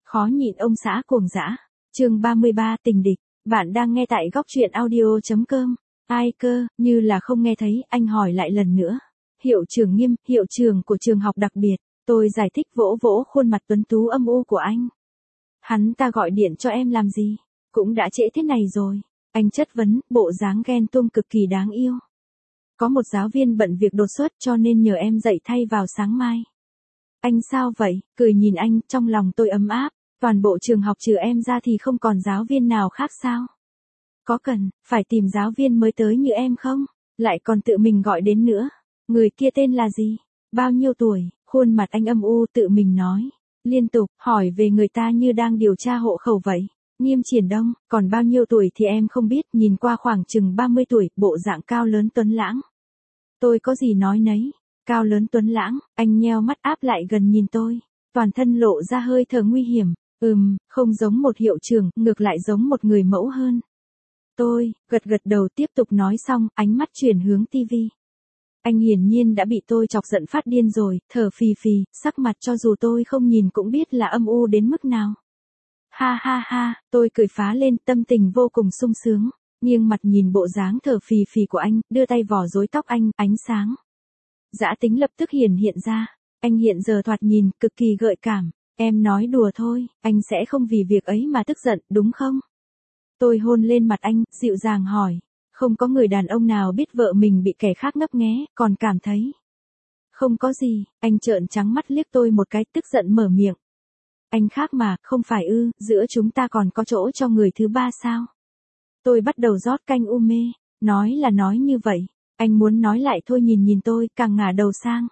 Khó nhịn ông xã cuồng dã. Chương 33 tình địch. Bạn đang nghe tại góc truyện audio.com. Ai cơ, như là không nghe thấy, anh hỏi lại lần nữa. Hiệu trưởng Nghiêm, hiệu trưởng của trường học đặc biệt. Tôi giải thích vỗ vỗ khuôn mặt tuấn tú âm u của anh. Hắn ta gọi điện cho em làm gì? Cũng đã trễ thế này rồi. Anh chất vấn, bộ dáng ghen tuông cực kỳ đáng yêu. Có một giáo viên bận việc đột xuất cho nên nhờ em dạy thay vào sáng mai. Anh sao vậy? Cười nhìn anh, trong lòng tôi ấm áp. Toàn bộ trường học trừ em ra thì không còn giáo viên nào khác sao? Có cần, phải tìm giáo viên mới tới như em không? Lại còn tự mình gọi đến nữa. Người kia tên là gì? Bao nhiêu tuổi? Khuôn mặt anh âm u tự mình nói. Liên tục, hỏi về người ta như đang điều tra hộ khẩu vậy. Nghiêm Triển Đông, còn bao nhiêu tuổi thì em không biết, nhìn qua khoảng chừng 30 tuổi, bộ dạng cao lớn tuấn lãng. Tôi có gì nói nấy. Cao lớn tuấn lãng, anh nheo mắt áp lại gần nhìn tôi. Toàn thân lộ ra hơi thở nguy hiểm. Không giống một hiệu trưởng, ngược lại giống một người mẫu hơn. Tôi, gật đầu tiếp tục nói xong, ánh mắt chuyển hướng tivi. Anh hiển nhiên đã bị tôi chọc giận phát điên rồi, thở phì phì, sắc mặt cho dù tôi không nhìn cũng biết là âm u đến mức nào. Ha ha ha, tôi cười phá lên, tâm tình vô cùng sung sướng, nghiêng mặt nhìn bộ dáng thở phì phì của anh, đưa tay vò rối tóc anh, ánh sáng dã tính lập tức hiện ra. Anh hiện giờ thoạt nhìn cực kỳ gợi cảm. Em nói đùa thôi, anh sẽ không vì việc ấy mà tức giận, đúng không? Tôi hôn lên mặt anh, dịu dàng hỏi. Không có người đàn ông nào biết vợ mình bị kẻ khác ngấp nghé, còn cảm thấy. Không có gì, anh trợn trắng mắt liếc tôi một cái, tức giận mở miệng. Anh khác mà, không phải ư, giữa chúng ta còn có chỗ cho người thứ ba sao? Tôi bắt đầu rót canh u mê, nói là nói như vậy. Anh muốn nói lại thôi, nhìn tôi, càng ngả đầu sang.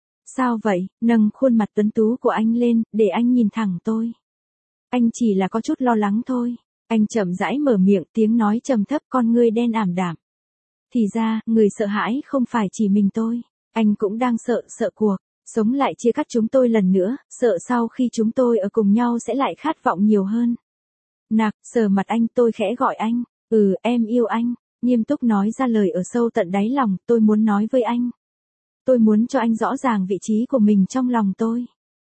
Sao vậy? Nâng khuôn mặt tuấn tú của anh lên, để anh nhìn thẳng tôi. Anh chỉ là có chút lo lắng thôi. Anh chậm rãi mở miệng, tiếng nói trầm thấp, con ngươi đen ảm đạm. Thì ra, người sợ hãi không phải chỉ mình tôi. Anh cũng đang sợ cuộc sống lại chia cắt chúng tôi lần nữa, sợ sau khi chúng tôi ở cùng nhau sẽ lại khát vọng nhiều hơn. Nạc, sờ mặt anh, tôi khẽ gọi anh. Em yêu anh. Nghiêm túc nói ra lời ở sâu tận đáy lòng, tôi muốn nói với anh. Tôi muốn cho anh rõ ràng vị trí của mình trong lòng tôi.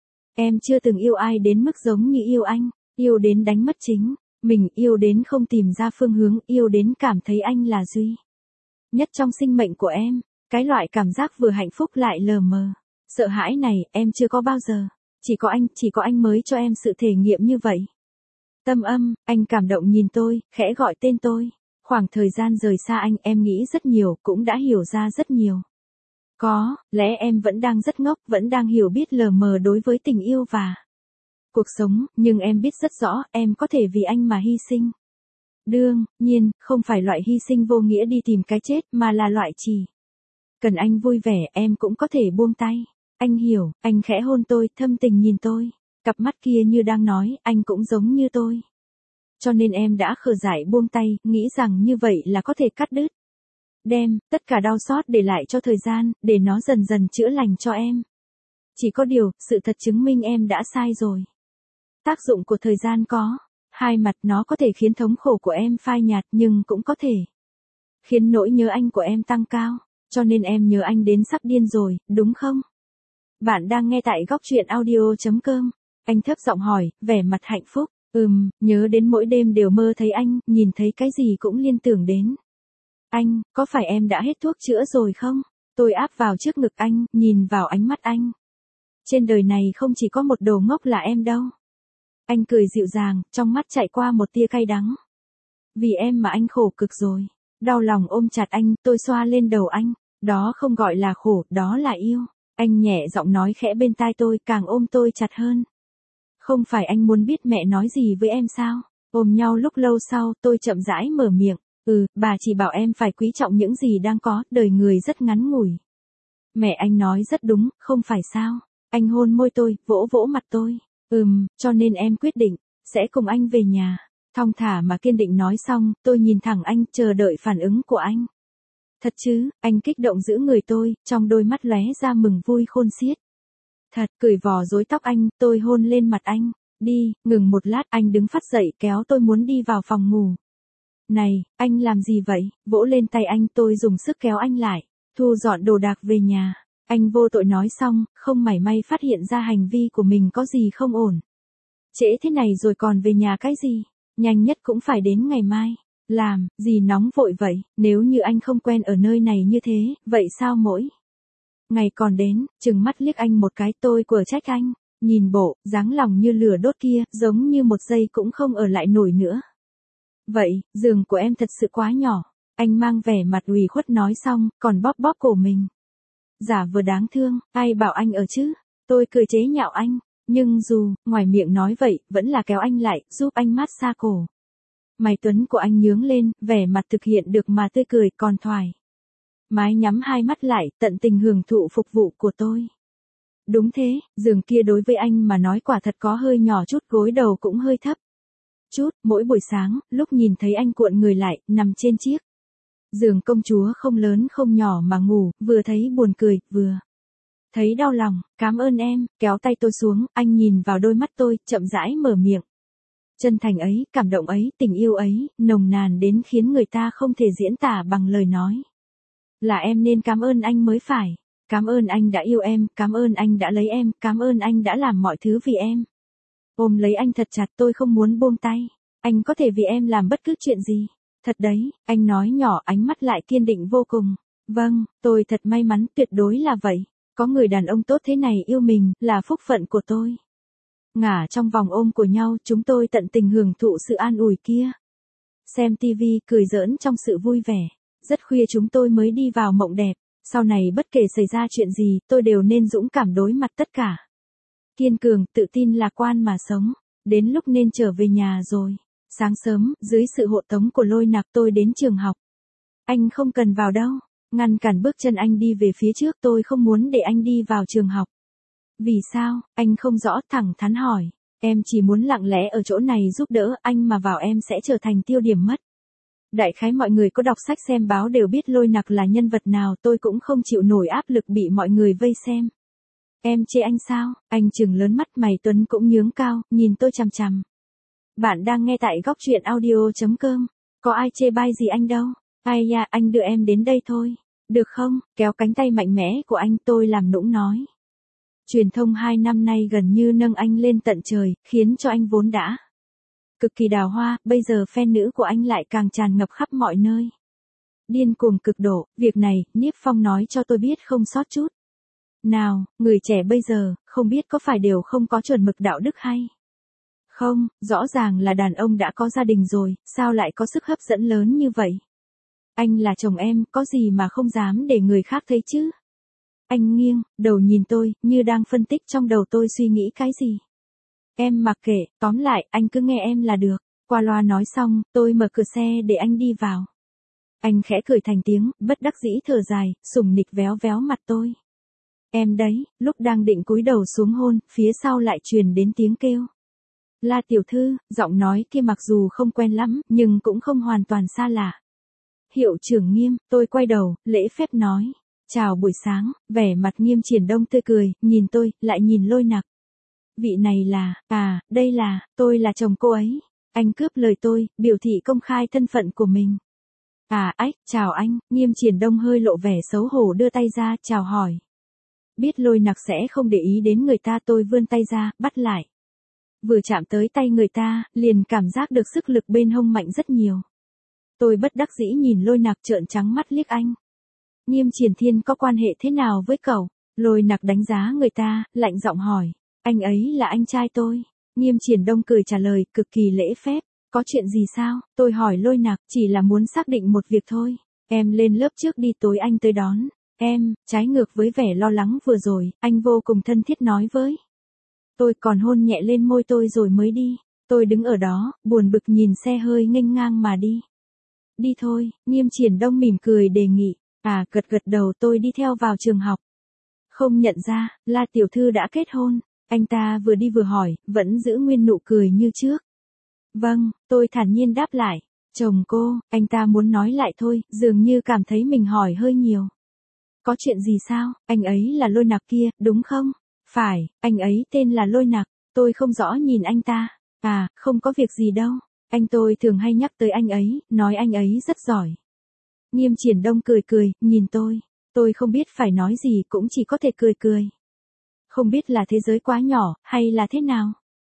Em chưa từng yêu ai đến mức giống như yêu anh, yêu đến đánh mất chính mình, yêu đến không tìm ra phương hướng, yêu đến cảm thấy anh là duy nhất trong sinh mệnh của em. Cái loại cảm giác vừa hạnh phúc lại lờ mờ. Sợ hãi này, em chưa có bao giờ. Chỉ có anh mới cho em sự thể nghiệm như vậy. Tâm Âm, anh cảm động nhìn tôi, khẽ gọi tên tôi. Khoảng thời gian rời xa anh, em nghĩ rất nhiều, cũng đã hiểu ra rất nhiều. Có lẽ em vẫn đang rất ngốc, vẫn đang hiểu biết lờ mờ đối với tình yêu và cuộc sống, nhưng em biết rất rõ, em có thể vì anh mà hy sinh. Đương nhiên, không phải loại hy sinh vô nghĩa đi tìm cái chết, mà là loại chỉ cần anh vui vẻ, em cũng có thể buông tay. Anh hiểu, anh khẽ hôn tôi, thâm tình nhìn tôi. Cặp mắt kia như đang nói, anh cũng giống như tôi. Cho nên em đã khờ dại buông tay, nghĩ rằng như vậy là có thể cắt đứt. Đem tất cả đau xót để lại cho thời gian, để nó dần dần chữa lành cho em. Chỉ có điều, sự thật chứng minh em đã sai rồi. Tác dụng của thời gian có hai mặt, nó có thể khiến thống khổ của em phai nhạt, nhưng cũng có thể khiến nỗi nhớ anh của em tăng cao. Cho nên em nhớ anh đến sắp điên rồi, đúng không? Bạn đang nghe tại góc truyện audio.com. Anh thấp giọng hỏi, vẻ mặt hạnh phúc. Nhớ đến mỗi đêm đều mơ thấy anh, nhìn thấy cái gì cũng liên tưởng đến anh. Có phải em đã hết thuốc chữa rồi không? Tôi áp vào trước ngực anh, nhìn vào ánh mắt anh. Trên đời này không chỉ có một đồ ngốc là em đâu. Anh cười dịu dàng, trong mắt chạy qua một tia cay đắng. Vì em mà anh khổ cực rồi. Đau lòng ôm chặt anh, tôi xoa lên đầu anh. Đó không gọi là khổ, đó là yêu. Anh nhẹ giọng nói khẽ bên tai tôi, càng ôm tôi chặt hơn. Không phải anh muốn biết mẹ nói gì với em sao? Ôm nhau lúc lâu sau, tôi chậm rãi mở miệng. Bà chỉ bảo em phải quý trọng những gì đang có, đời người rất ngắn ngủi. Mẹ anh nói rất đúng, không phải sao? Anh hôn môi tôi, vỗ vỗ mặt tôi. Cho nên em quyết định, sẽ cùng anh về nhà. Thong thả mà kiên định nói xong, tôi nhìn thẳng anh, chờ đợi phản ứng của anh. Thật chứ? Anh kích động giữ người tôi, trong đôi mắt lóe ra mừng vui khôn xiết. Thật, cười vò rối tóc anh, tôi hôn lên mặt anh. Đi, ngừng một lát, anh đứng phắt dậy kéo tôi muốn đi vào phòng ngủ. Này, anh làm gì vậy? Vỗ lên tay anh, tôi dùng sức kéo anh lại. Thu dọn đồ đạc về nhà. Anh vô tội nói xong, không mảy may phát hiện ra hành vi của mình có gì không ổn. Trễ thế này rồi còn về nhà cái gì? Nhanh nhất cũng phải đến ngày mai. Làm, gì nóng vội vậy, nếu như anh không quen ở nơi này như thế, vậy sao mỗi ngày còn đến, trừng mắt liếc anh một cái tôi của trách anh, nhìn bộ, dáng lòng như lửa đốt kia, giống như một giây cũng không ở lại nổi nữa. Vậy, giường của em thật sự quá nhỏ, anh mang vẻ mặt ủy khuất nói xong, còn bóp bóp cổ mình. Giả vờ đáng thương, ai bảo anh ở chứ, tôi cười chế nhạo anh, nhưng dù, ngoài miệng nói vậy, vẫn là kéo anh lại, giúp anh mát xa cổ. Mày Tuấn của anh nhướng lên, vẻ mặt thực hiện được mà tươi cười còn thoải. Mái nhắm hai mắt lại, tận tình hưởng thụ phục vụ của tôi. Đúng thế, giường kia đối với anh mà nói quả thật có hơi nhỏ chút, gối đầu cũng hơi thấp. Chút, mỗi buổi sáng, lúc nhìn thấy anh cuộn người lại, nằm trên chiếc giường công chúa không lớn không nhỏ mà ngủ, vừa thấy buồn cười, vừa thấy đau lòng, cảm ơn em, kéo tay tôi xuống, anh nhìn vào đôi mắt tôi, chậm rãi mở miệng. Chân thành ấy, cảm động ấy, tình yêu ấy, nồng nàn đến khiến người ta không thể diễn tả bằng lời nói. Là em nên cảm ơn anh mới phải. Cảm ơn anh đã yêu em, cảm ơn anh đã lấy em, cảm ơn anh đã làm mọi thứ vì em. Ôm lấy anh thật chặt, tôi không muốn buông tay. Anh có thể vì em làm bất cứ chuyện gì. Thật đấy, anh nói nhỏ, ánh mắt lại kiên định vô cùng. Vâng, tôi thật may mắn, tuyệt đối là vậy. Có người đàn ông tốt thế này yêu mình, là phúc phận của tôi. Ngả trong vòng ôm của nhau, chúng tôi tận tình hưởng thụ sự an ủi kia. Xem tivi, cười giỡn trong sự vui vẻ. Rất khuya chúng tôi mới đi vào mộng đẹp. Sau này bất kể xảy ra chuyện gì, tôi đều nên dũng cảm đối mặt tất cả. Kiên cường, tự tin lạc quan mà sống. Đến lúc nên trở về nhà rồi. Sáng sớm, dưới sự hộ tống của Lôi Nặc tôi đến trường học. Anh không cần vào đâu. Ngăn cản bước chân anh đi về phía trước, tôi không muốn để anh đi vào trường học. Vì sao, anh không rõ, thẳng thắn hỏi. Em chỉ muốn lặng lẽ ở chỗ này giúp đỡ, anh mà vào em sẽ trở thành tiêu điểm mất. Đại khái mọi người có đọc sách xem báo đều biết Lôi Nặc là nhân vật nào, tôi cũng không chịu nổi áp lực bị mọi người vây xem. Em chê anh sao? Anh trừng lớn mắt, mày Tuấn cũng nhướng cao, nhìn tôi chằm chằm. Bạn đang nghe tại góc truyện audio.com. Có ai chê bai gì anh đâu. Ai da, anh đưa em đến đây thôi. Được không? Kéo cánh tay mạnh mẽ của anh, tôi làm nũng nói. Truyền thông 2 năm nay gần như nâng anh lên tận trời, khiến cho anh vốn đã cực kỳ đào hoa, bây giờ fan nữ của anh lại càng tràn ngập khắp mọi nơi. Điên cuồng cực độ, việc này, Niếp Phong nói cho tôi biết không sót chút nào, người trẻ bây giờ, không biết có phải đều không có chuẩn mực đạo đức hay không, rõ ràng là đàn ông đã có gia đình rồi, sao lại có sức hấp dẫn lớn như vậy? Anh là chồng em, có gì mà không dám để người khác thấy chứ? Anh nghiêng, đầu nhìn tôi, như đang phân tích trong đầu tôi suy nghĩ cái gì. Em mặc kệ, tóm lại, anh cứ nghe em là được. Qua loa nói xong, tôi mở cửa xe để anh đi vào. Anh khẽ cười thành tiếng, bất đắc dĩ thở dài, sủng nịch véo véo mặt tôi. Em đấy, lúc đang định cúi đầu xuống hôn, phía sau lại truyền đến tiếng kêu. La tiểu thư, giọng nói kia mặc dù không quen lắm, nhưng cũng không hoàn toàn xa lạ. Hiệu trưởng Nghiêm, tôi quay đầu, lễ phép nói. Chào buổi sáng, vẻ mặt Nghiêm Triển Đông tươi cười, nhìn tôi, lại nhìn Lôi Nặc. Vị này là, đây là, tôi là chồng cô ấy. Anh cướp lời tôi, biểu thị công khai thân phận của mình. Chào anh, Nghiêm Triển Đông hơi lộ vẻ xấu hổ đưa tay ra, chào hỏi. Biết Lôi Nặc sẽ không để ý đến người ta, tôi vươn tay ra, bắt lại. Vừa chạm tới tay người ta, liền cảm giác được sức lực bên hông mạnh rất nhiều. Tôi bất đắc dĩ nhìn Lôi Nặc, trợn trắng mắt liếc anh. Nghiêm Triển Thiên có quan hệ thế nào với cậu? Lôi Nặc đánh giá người ta, lạnh giọng hỏi. Anh ấy là anh trai tôi. Nghiêm Triển Đông cười trả lời, cực kỳ lễ phép. Có chuyện gì sao? Tôi hỏi Lôi Nặc, chỉ là muốn xác định một việc thôi. Em lên lớp trước đi, tối anh tới đón. Em, trái ngược với vẻ lo lắng vừa rồi, anh vô cùng thân thiết nói với tôi, còn hôn nhẹ lên môi tôi rồi mới đi. Tôi đứng ở đó, buồn bực nhìn xe hơi nghênh ngang mà đi. Đi thôi, Nghiêm Triển Đông mỉm cười đề nghị. Gật đầu, tôi đi theo vào trường học. Không nhận ra, La tiểu thư đã kết hôn. Anh ta vừa đi vừa hỏi, vẫn giữ nguyên nụ cười như trước. Vâng, tôi thản nhiên đáp lại. Chồng cô, anh ta muốn nói lại thôi, dường như cảm thấy mình hỏi hơi nhiều. Có chuyện gì sao, anh ấy là Lôi Nặc kia, đúng không? Phải, anh ấy tên là Lôi Nặc, tôi không rõ nhìn anh ta. Không có việc gì đâu. Anh tôi thường hay nhắc tới anh ấy, nói anh ấy rất giỏi. Nghiêm Triển Đông cười cười, nhìn tôi. Tôi không biết phải nói gì, cũng chỉ có thể cười cười. Không biết là thế giới quá nhỏ, hay là thế nào?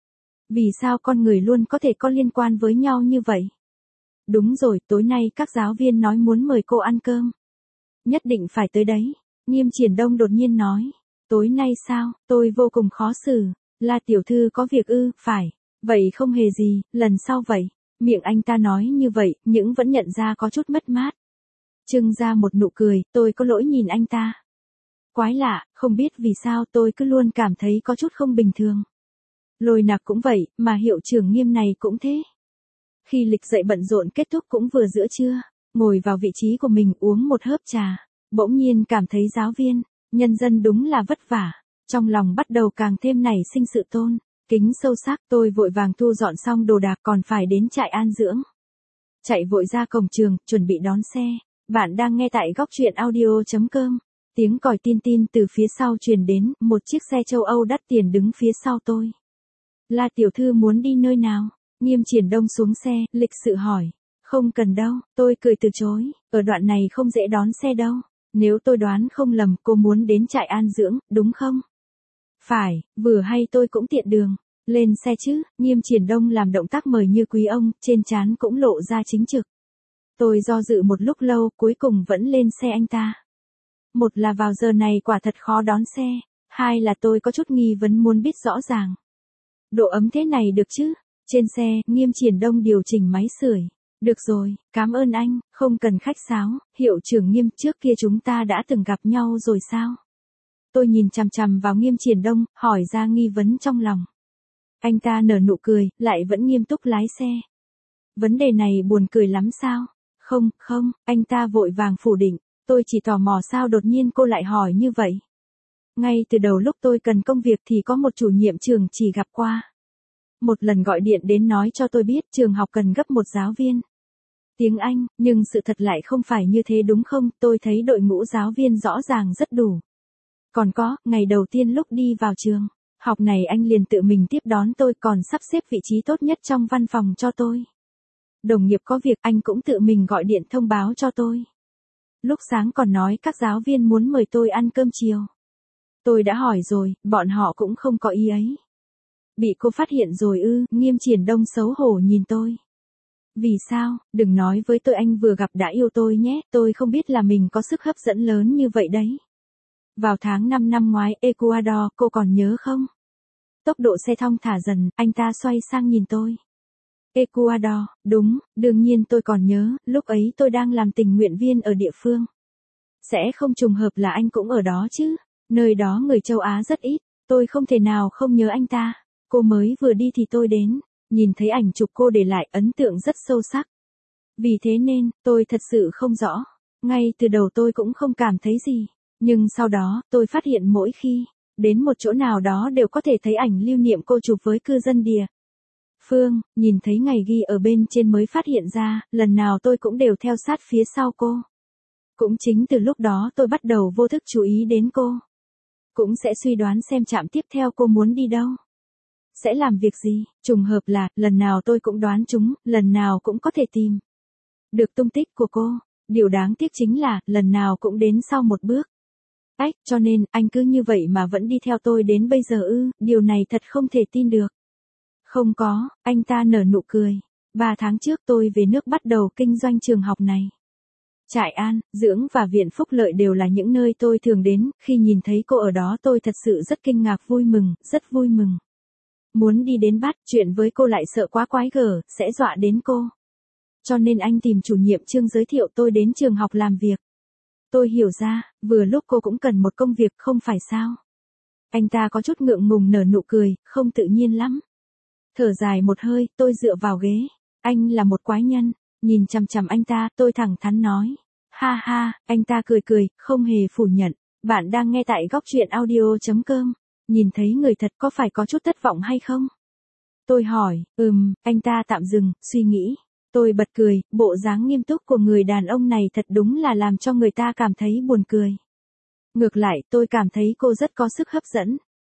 Vì sao con người luôn có thể có liên quan với nhau như vậy? Đúng rồi, tối nay các giáo viên nói muốn mời cô ăn cơm. Nhất định phải tới đấy. Nghiêm Triển Đông đột nhiên nói. Tối nay sao? Tôi vô cùng khó xử. La tiểu thư có việc ư? Phải. Vậy không hề gì, lần sau vậy. Miệng anh ta nói như vậy, nhưng vẫn nhận ra có chút mất mát. Trưng ra một nụ cười, tôi có lỗi nhìn anh ta. Quái lạ, không biết vì sao tôi cứ luôn cảm thấy có chút không bình thường. Lôi Nặc cũng vậy, mà hiệu trưởng Nghiêm này cũng thế. Khi lịch dạy bận rộn kết thúc cũng vừa giữa trưa, ngồi vào vị trí của mình uống một hớp trà, bỗng nhiên cảm thấy giáo viên, nhân dân đúng là vất vả, trong lòng bắt đầu càng thêm nảy sinh sự tôn kính sâu sắc. Tôi vội vàng thu dọn xong đồ đạc còn phải đến trại an dưỡng. Chạy vội ra cổng trường, chuẩn bị đón xe. Bạn đang nghe tại góc truyện audio.com. Tiếng còi tin tin từ phía sau truyền đến, một chiếc xe châu Âu đắt tiền đứng phía sau tôi. La tiểu thư muốn đi nơi nào? Nghiêm Triển Đông xuống xe, lịch sự hỏi. Không cần đâu, tôi cười từ chối, ở đoạn này không dễ đón xe đâu. Nếu tôi đoán không lầm, cô muốn đến trại an dưỡng, đúng không? Phải, vừa hay tôi cũng tiện đường. Lên xe chứ. Nghiêm Triển Đông làm động tác mời như quý ông, trên trán cũng lộ ra chính trực. Tôi do dự một lúc lâu, cuối cùng vẫn lên xe anh ta. Một là vào giờ này quả thật khó đón xe, hai là tôi có chút nghi vấn muốn biết rõ ràng. Độ ấm thế này được chứ? Trên xe, Nghiêm Triển Đông điều chỉnh máy sưởi. Được rồi, cảm ơn anh, không cần khách sáo. Hiệu trưởng Nghiêm, trước kia chúng ta đã từng gặp nhau rồi sao? Tôi nhìn chằm chằm vào Nghiêm Triển Đông, hỏi ra nghi vấn trong lòng. Anh ta nở nụ cười, lại vẫn nghiêm túc lái xe. Vấn đề này buồn cười lắm sao? Không, anh ta vội vàng phủ định. Tôi chỉ tò mò sao đột nhiên cô lại hỏi như vậy. Ngay từ đầu lúc tôi cần công việc thì có một chủ nhiệm trường chỉ gặp qua. Một lần gọi điện đến nói cho tôi biết trường học cần gấp một giáo viên tiếng Anh, nhưng sự thật lại không phải như thế đúng không? Tôi thấy đội ngũ giáo viên rõ ràng rất đủ. Còn có, ngày đầu tiên lúc đi vào trường học này anh liền tự mình tiếp đón tôi, còn sắp xếp vị trí tốt nhất trong văn phòng cho tôi. Đồng nghiệp có việc anh cũng tự mình gọi điện thông báo cho tôi. Lúc sáng còn nói các giáo viên muốn mời tôi ăn cơm chiều. Tôi đã hỏi rồi, bọn họ cũng không có ý ấy. Bị cô phát hiện rồi ư? Nghiêm Triển Đông xấu hổ nhìn tôi. Vì sao? Đừng nói với tôi anh vừa gặp đã yêu tôi nhé, tôi không biết là mình có sức hấp dẫn lớn như vậy đấy. Vào tháng 5 năm ngoái, Ecuador, cô còn nhớ không? Tốc độ xe thong thả dần, anh ta xoay sang nhìn tôi. Ecuador, đúng, đương nhiên tôi còn nhớ, lúc ấy tôi đang làm tình nguyện viên ở địa phương. Sẽ không trùng hợp là anh cũng ở đó chứ, nơi đó người châu Á rất ít, tôi không thể nào không nhớ anh ta. Cô mới vừa đi thì tôi đến, nhìn thấy ảnh chụp cô để lại ấn tượng rất sâu sắc. Vì thế nên, tôi thật sự không rõ. Ngay từ đầu tôi cũng không cảm thấy gì. Nhưng sau đó, tôi phát hiện mỗi khi đến một chỗ nào đó đều có thể thấy ảnh lưu niệm cô chụp với cư dân địa phương, nhìn thấy ngày ghi ở bên trên mới phát hiện ra, lần nào tôi cũng đều theo sát phía sau cô. Cũng chính từ lúc đó tôi bắt đầu vô thức chú ý đến cô. Cũng sẽ suy đoán xem trạm tiếp theo cô muốn đi đâu. Sẽ làm việc gì, trùng hợp là, lần nào tôi cũng đoán chúng, lần nào cũng có thể tìm được tung tích của cô. Điều đáng tiếc chính là, lần nào cũng đến sau một bước. Cho nên, anh cứ như vậy mà vẫn đi theo tôi đến bây giờ ư? Điều này thật không thể tin được. Không có, anh ta nở nụ cười. 3 tháng trước tôi về nước bắt đầu kinh doanh trường học này. Trại an, dưỡng và viện phúc lợi đều là những nơi tôi thường đến, khi nhìn thấy cô ở đó tôi thật sự rất kinh ngạc, vui mừng, rất vui mừng. Muốn đi đến bắt chuyện với cô lại sợ quá quái gở, sẽ dọa đến cô. Cho nên anh tìm chủ nhiệm Trương giới thiệu tôi đến trường học làm việc. Tôi hiểu ra, vừa lúc cô cũng cần một công việc không phải sao. Anh ta có chút ngượng ngùng nở nụ cười, không tự nhiên lắm. Thở dài một hơi, tôi dựa vào ghế. Anh là một quái nhân. Nhìn chằm chằm anh ta, tôi thẳng thắn nói. Ha ha, anh ta cười cười, không hề phủ nhận. Bạn đang nghe tại góc truyện audio.com. Nhìn thấy người thật có phải có chút thất vọng hay không? Tôi hỏi, anh ta tạm dừng, suy nghĩ. Tôi bật cười, bộ dáng nghiêm túc của người đàn ông này thật đúng là làm cho người ta cảm thấy buồn cười. Ngược lại, tôi cảm thấy cô rất có sức hấp dẫn.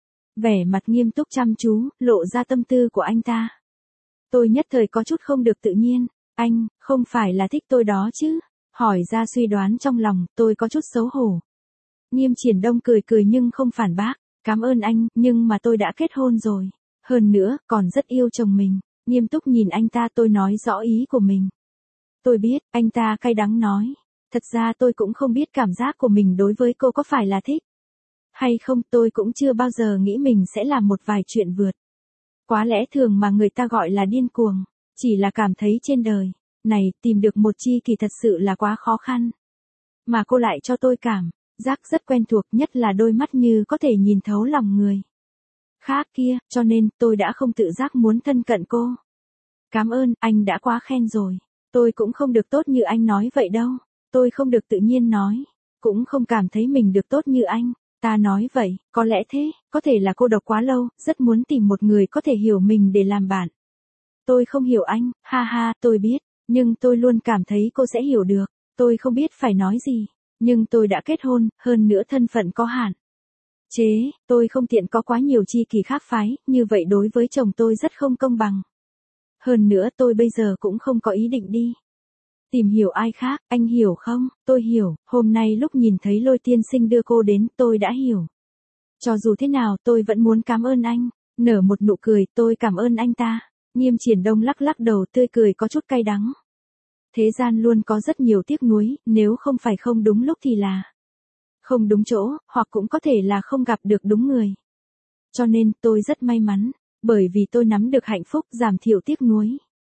Vẻ mặt nghiêm túc chăm chú, lộ ra tâm tư của anh ta. Tôi nhất thời có chút không được tự nhiên. Anh, không phải là thích tôi đó chứ? Hỏi ra suy đoán trong lòng, tôi có chút xấu hổ. Nghiêm Triển Đông cười cười nhưng không phản bác. Cảm ơn anh, nhưng mà tôi đã kết hôn rồi. Hơn nữa, còn rất yêu chồng mình. Nghiêm túc nhìn anh ta, tôi nói rõ ý của mình. Tôi biết, anh ta cay đắng nói. Thật ra tôi cũng không biết cảm giác của mình đối với cô có phải là thích hay không, tôi cũng chưa bao giờ nghĩ mình sẽ làm một vài chuyện vượt quá lẽ thường mà người ta gọi là điên cuồng. Chỉ là cảm thấy trên đời này, tìm được một tri kỷ thật sự là quá khó khăn. Mà cô lại cho tôi cảm giác rất quen thuộc, nhất là đôi mắt như có thể nhìn thấu lòng người khác kia, cho nên tôi đã không tự giác muốn thân cận cô. Cảm ơn, anh đã quá khen rồi. Tôi cũng không được tốt như anh nói vậy đâu. Tôi không được tự nhiên nói. Cũng không cảm thấy mình được tốt như anh. Ta nói vậy, có lẽ thế, có thể là cô độc quá lâu, rất muốn tìm một người có thể hiểu mình để làm bạn. Tôi không hiểu anh, ha ha, tôi biết, nhưng tôi luôn cảm thấy cô sẽ hiểu được. Tôi không biết phải nói gì, nhưng tôi đã kết hôn, hơn nữa thân phận có hạn chế, tôi không tiện có quá nhiều tri kỷ khác phái, như vậy đối với chồng tôi rất không công bằng. Hơn nữa tôi bây giờ cũng không có ý định đi tìm hiểu ai khác, anh hiểu không? Tôi hiểu, hôm nay lúc nhìn thấy Lôi tiên sinh đưa cô đến, tôi đã hiểu. Cho dù thế nào, tôi vẫn muốn cảm ơn anh. Nở một nụ cười, tôi cảm ơn anh ta. Nghiêm Triển Đông lắc lắc đầu, tươi cười có chút cay đắng. Thế gian luôn có rất nhiều tiếc nuối, nếu không phải không đúng lúc thì là không đúng chỗ, hoặc cũng có thể là không gặp được đúng người. Cho nên, tôi rất may mắn, bởi vì tôi nắm được hạnh phúc, giảm thiểu tiếc nuối.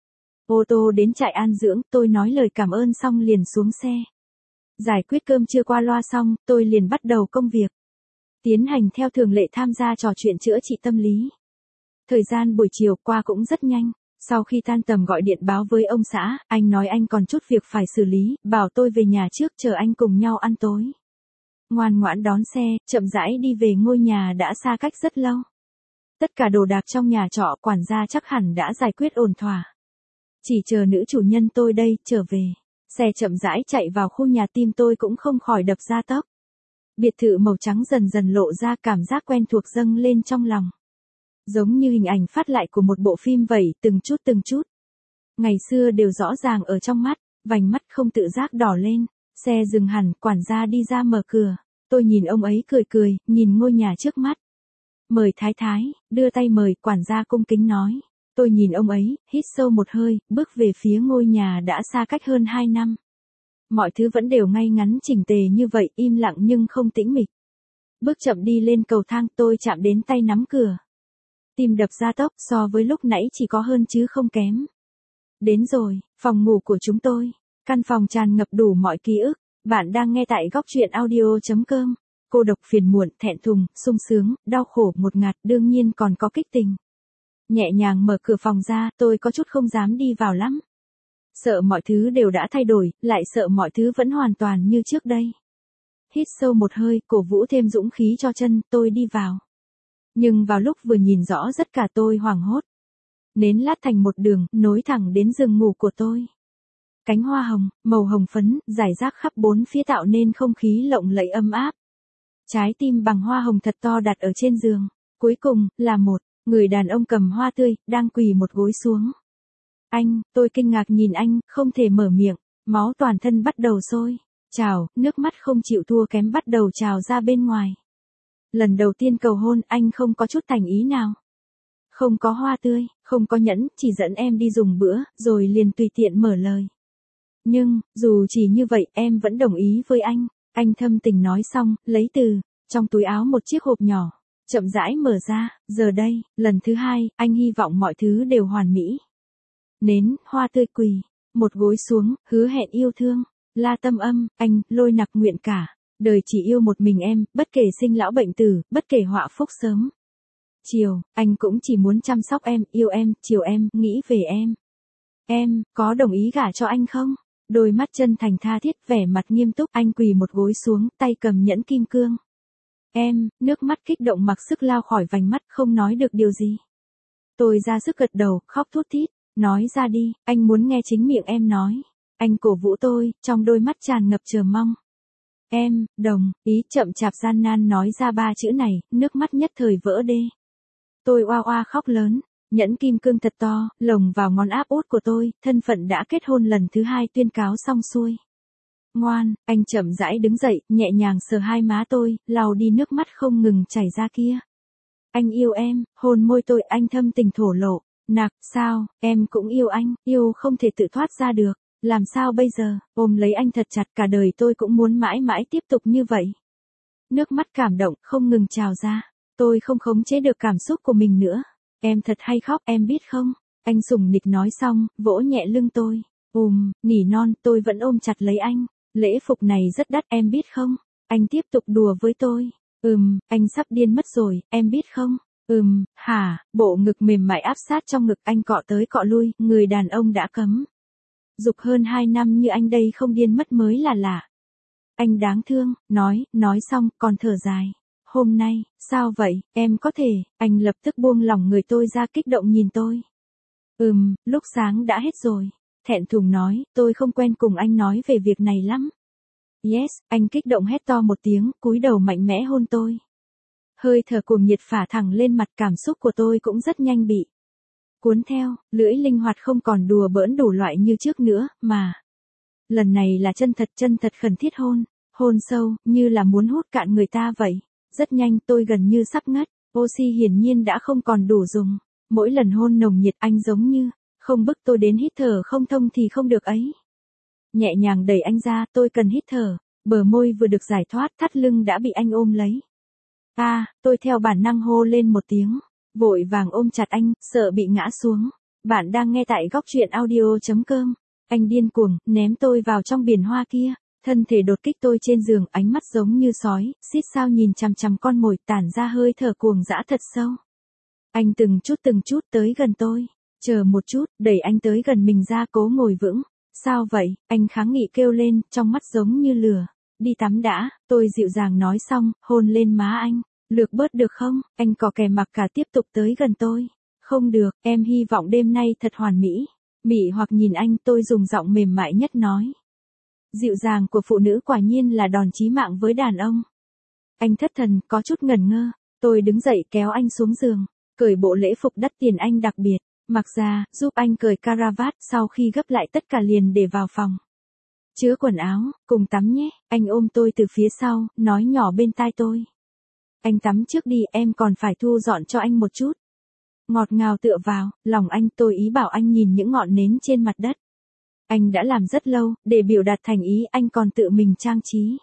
Ô tô đến trại an dưỡng, tôi nói lời cảm ơn xong liền xuống xe. Giải quyết cơm trưa qua loa xong, tôi liền bắt đầu công việc. Tiến hành theo thường lệ tham gia trò chuyện chữa trị tâm lý. Thời gian buổi chiều qua cũng rất nhanh. Sau khi tan tầm gọi điện báo với ông xã, anh nói anh còn chút việc phải xử lý, bảo tôi về nhà trước chờ anh cùng nhau ăn tối. Ngoan ngoãn đón xe, chậm rãi đi về ngôi nhà đã xa cách rất lâu. Tất cả đồ đạc trong nhà trọ quản gia chắc hẳn đã giải quyết ổn thỏa. Chỉ chờ nữ chủ nhân tôi đây, trở về. Xe chậm rãi chạy vào khu nhà, tim tôi cũng không khỏi đập ra tốc. Biệt thự màu trắng dần dần lộ ra, cảm giác quen thuộc dâng lên trong lòng. Giống như hình ảnh phát lại của một bộ phim vậy, từng chút. Ngày xưa đều rõ ràng ở trong mắt, vành mắt không tự giác đỏ lên. Xe dừng hẳn, quản gia đi ra mở cửa. Tôi nhìn ông ấy cười, nhìn ngôi nhà trước mắt. Mời thái thái, đưa tay mời, quản gia cung kính nói. Tôi nhìn ông ấy, hít sâu một hơi, bước về phía ngôi nhà đã xa cách hơn 2 năm. Mọi thứ vẫn đều ngay ngắn chỉnh tề như vậy, im lặng nhưng không tĩnh mịch. Bước chậm đi lên cầu thang, tôi chạm đến tay nắm cửa. Tim đập ra tốc, so với lúc nãy chỉ có hơn chứ không kém. Đến rồi, phòng ngủ của chúng tôi. Căn phòng tràn ngập đủ mọi ký ức. Bạn đang nghe tại góc truyện audio.com. Cô độc, phiền muộn, thẹn thùng, sung sướng, đau khổ, một ngạt, đương nhiên còn có kích tình. Nhẹ nhàng mở cửa phòng ra, tôi có chút không dám đi vào lắm. Sợ mọi thứ đều đã thay đổi, lại sợ mọi thứ vẫn hoàn toàn như trước đây. Hít sâu một hơi, cổ vũ thêm dũng khí cho chân, tôi đi vào. Nhưng vào lúc vừa nhìn rõ tất cả tôi hoảng hốt. Nến lát thành một đường, nối thẳng đến giường ngủ của tôi. Cánh hoa hồng, màu hồng phấn, rải rác khắp bốn phía tạo nên không khí lộng lẫy ấm áp. Trái tim bằng hoa hồng thật to đặt ở trên giường. Cuối cùng, là một người đàn ông cầm hoa tươi, đang quỳ một gối xuống. Anh, tôi kinh ngạc nhìn anh, không thể mở miệng, máu toàn thân bắt đầu sôi. Trào, nước mắt không chịu thua kém bắt đầu trào ra bên ngoài. Lần đầu tiên cầu hôn, anh không có chút thành ý nào. Không có hoa tươi, không có nhẫn, chỉ dẫn em đi dùng bữa, rồi liền tùy tiện mở lời. Nhưng, dù chỉ như vậy, em vẫn đồng ý với anh. Anh thâm tình nói xong, lấy từ trong túi áo một chiếc hộp nhỏ, chậm rãi mở ra. Giờ đây, lần thứ hai, anh hy vọng mọi thứ đều hoàn mỹ. Nến, hoa tươi, quỳ một gối xuống, hứa hẹn yêu thương. La tâm âm, anh, Lôi Nặc nguyện cả đời chỉ yêu một mình em, bất kể sinh lão bệnh tử, bất kể họa phúc sớm chiều, anh cũng chỉ muốn chăm sóc em, yêu em, chiều em, nghĩ về em. Em, có đồng ý gả cho anh không? Đôi mắt chân thành tha thiết, vẻ mặt nghiêm túc, anh quỳ một gối xuống, tay cầm nhẫn kim cương. Em, nước mắt kích động mặc sức lao khỏi vành mắt, không nói được điều gì. Tôi ra sức gật đầu, khóc thút thít, nói ra đi, anh muốn nghe chính miệng em nói. Anh cổ vũ tôi, trong đôi mắt tràn ngập chờ mong. Em, đồng ý, chậm chạp gian nan nói ra 3 chữ này, nước mắt nhất thời vỡ đê. Tôi oa oa khóc lớn, nhẫn kim cương thật to, lồng vào ngón áp út của tôi, thân phận đã kết hôn lần thứ 2 tuyên cáo xong xuôi. Ngoan, anh chậm rãi đứng dậy, nhẹ nhàng sờ hai má tôi, lau đi nước mắt không ngừng chảy ra kia. Anh yêu em, hôn môi tôi, anh thâm tình thổ lộ. Nạc, sao, em cũng yêu anh, yêu không thể tự thoát ra được. Làm sao bây giờ, ôm lấy anh thật chặt, cả đời tôi cũng muốn mãi mãi tiếp tục như vậy. Nước mắt cảm động không ngừng trào ra. Tôi không khống chế được cảm xúc của mình nữa. Em thật hay khóc, em biết không? Anh sủng nịch nói xong, vỗ nhẹ lưng tôi. Nỉ non, tôi vẫn ôm chặt lấy anh. Lễ phục này rất đắt, em biết không? Anh tiếp tục đùa với tôi. Anh sắp điên mất rồi, em biết không? Hả, bộ ngực mềm mại áp sát trong ngực anh cọ tới cọ lui, người đàn ông đã cấm. Dục hơn 2 năm như anh đây không điên mất mới là lạ. Anh đáng thương, nói xong, còn thở dài. Hôm nay, sao vậy, em có thể, anh lập tức buông lỏng người tôi ra kích động nhìn tôi. Lúc sáng đã hết rồi. Thẹn thùng nói, tôi không quen cùng anh nói về việc này lắm. Yes, anh kích động hét to một tiếng, cúi đầu mạnh mẽ hôn tôi. Hơi thở cuồng nhiệt phả thẳng lên mặt, cảm xúc của tôi cũng rất nhanh bị cuốn theo, lưỡi linh hoạt không còn đùa bỡn đủ loại như trước nữa, mà lần này là chân thật khẩn thiết hôn sâu, như là muốn hút cạn người ta vậy. Rất nhanh tôi gần như sắp ngất, oxy hiển nhiên đã không còn đủ dùng. Mỗi lần hôn nồng nhiệt anh giống như không bức tôi đến hít thở không thông thì không được ấy. Nhẹ nhàng đẩy anh ra, tôi cần hít thở, bờ môi vừa được giải thoát, thắt lưng đã bị anh ôm lấy. Tôi theo bản năng hô lên một tiếng, vội vàng ôm chặt anh, sợ bị ngã xuống. Bạn đang nghe tại góc truyện audio.com. Anh điên cuồng, ném tôi vào trong biển hoa kia, thân thể đột kích tôi trên giường, ánh mắt giống như sói, xít sao nhìn chằm chằm con mồi, tản ra hơi thở cuồng dã thật sâu. Anh từng chút tới gần tôi. Chờ một chút, đẩy anh tới gần mình ra, cố ngồi vững. Sao vậy, anh kháng nghị kêu lên, trong mắt giống như lửa. Đi tắm đã, tôi dịu dàng nói xong, hôn lên má anh. Lược bớt được không, anh có kè mặc cả tiếp tục tới gần tôi. Không được, em hy vọng đêm nay thật hoàn mỹ. Mị hoặc nhìn anh, tôi dùng giọng mềm mại nhất nói. Dịu dàng của phụ nữ quả nhiên là đòn chí mạng với đàn ông. Anh thất thần, có chút ngẩn ngơ. Tôi đứng dậy kéo anh xuống giường, cởi bộ lễ phục đắt tiền anh đặc biệt mặc ra, giúp anh cởi caravat, sau khi gấp lại tất cả liền để vào phòng chứa quần áo, cùng tắm nhé. Anh ôm tôi từ phía sau, nói nhỏ bên tai tôi. Anh tắm trước đi, em còn phải thu dọn cho anh một chút. Ngọt ngào tựa vào lòng anh, tôi ý bảo anh nhìn những ngọn nến trên mặt đất. Anh đã làm rất lâu, để biểu đạt thành ý, anh còn tự mình trang trí.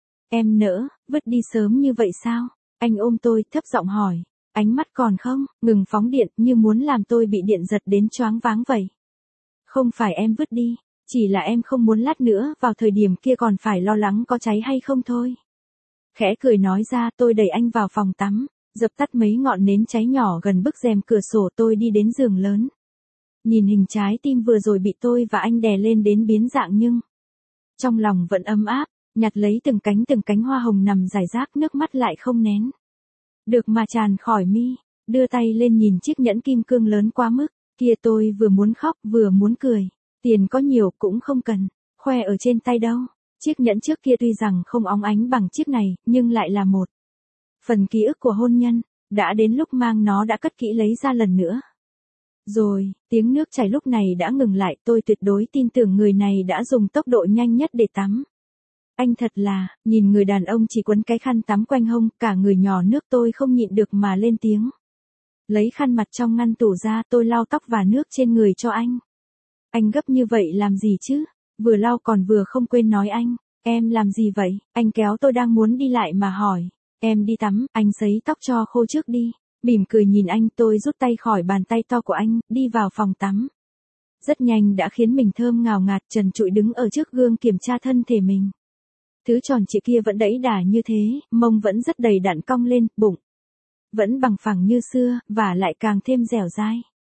Em nỡ, vứt đi sớm như vậy sao? Anh ôm tôi, thấp giọng hỏi. Ánh mắt còn không, ngừng phóng điện, như muốn làm tôi bị điện giật đến choáng váng vậy. Không phải em vứt đi, chỉ là em không muốn lát nữa, vào thời điểm kia còn phải lo lắng có cháy hay không thôi. Khẽ cười nói ra, tôi đẩy anh vào phòng tắm, dập tắt mấy ngọn nến cháy nhỏ gần bức rèm cửa sổ, tôi đi đến giường lớn. Nhìn hình trái tim vừa rồi bị tôi và anh đè lên đến biến dạng nhưng trong lòng vẫn ấm áp, nhặt lấy từng cánh hoa hồng nằm rải rác, nước mắt lại không nén được mà tràn khỏi mi, đưa tay lên nhìn chiếc nhẫn kim cương lớn quá mức, kia tôi vừa muốn khóc vừa muốn cười, tiền có nhiều cũng không cần, khoe ở trên tay đâu, chiếc nhẫn trước kia tuy rằng không óng ánh bằng chiếc này, nhưng lại là một phần ký ức của hôn nhân, đã đến lúc mang nó đã cất kỹ lấy ra lần nữa. Rồi, tiếng nước chảy lúc này đã ngừng lại, tôi tuyệt đối tin tưởng người này đã dùng tốc độ nhanh nhất để tắm. Anh thật là, nhìn người đàn ông chỉ quấn cái khăn tắm quanh hông, cả người nhỏ nước, tôi không nhịn được mà lên tiếng. Lấy khăn mặt trong ngăn tủ ra, tôi lau tóc và nước trên người cho anh. Anh gấp như vậy làm gì chứ? Vừa lau còn vừa không quên nói anh, em làm gì vậy? Anh kéo tôi đang muốn đi lại mà hỏi. Em đi tắm, anh sấy tóc cho khô trước đi. Mỉm cười nhìn anh, tôi rút tay khỏi bàn tay to của anh, đi vào phòng tắm. Rất nhanh đã khiến mình thơm ngào ngạt, trần trụi đứng ở trước gương kiểm tra thân thể mình. Thứ tròn trịa kia vẫn đẫy đà như thế, mông vẫn rất đầy đặn cong lên, bụng vẫn bằng phẳng như xưa, và lại càng thêm dẻo dai.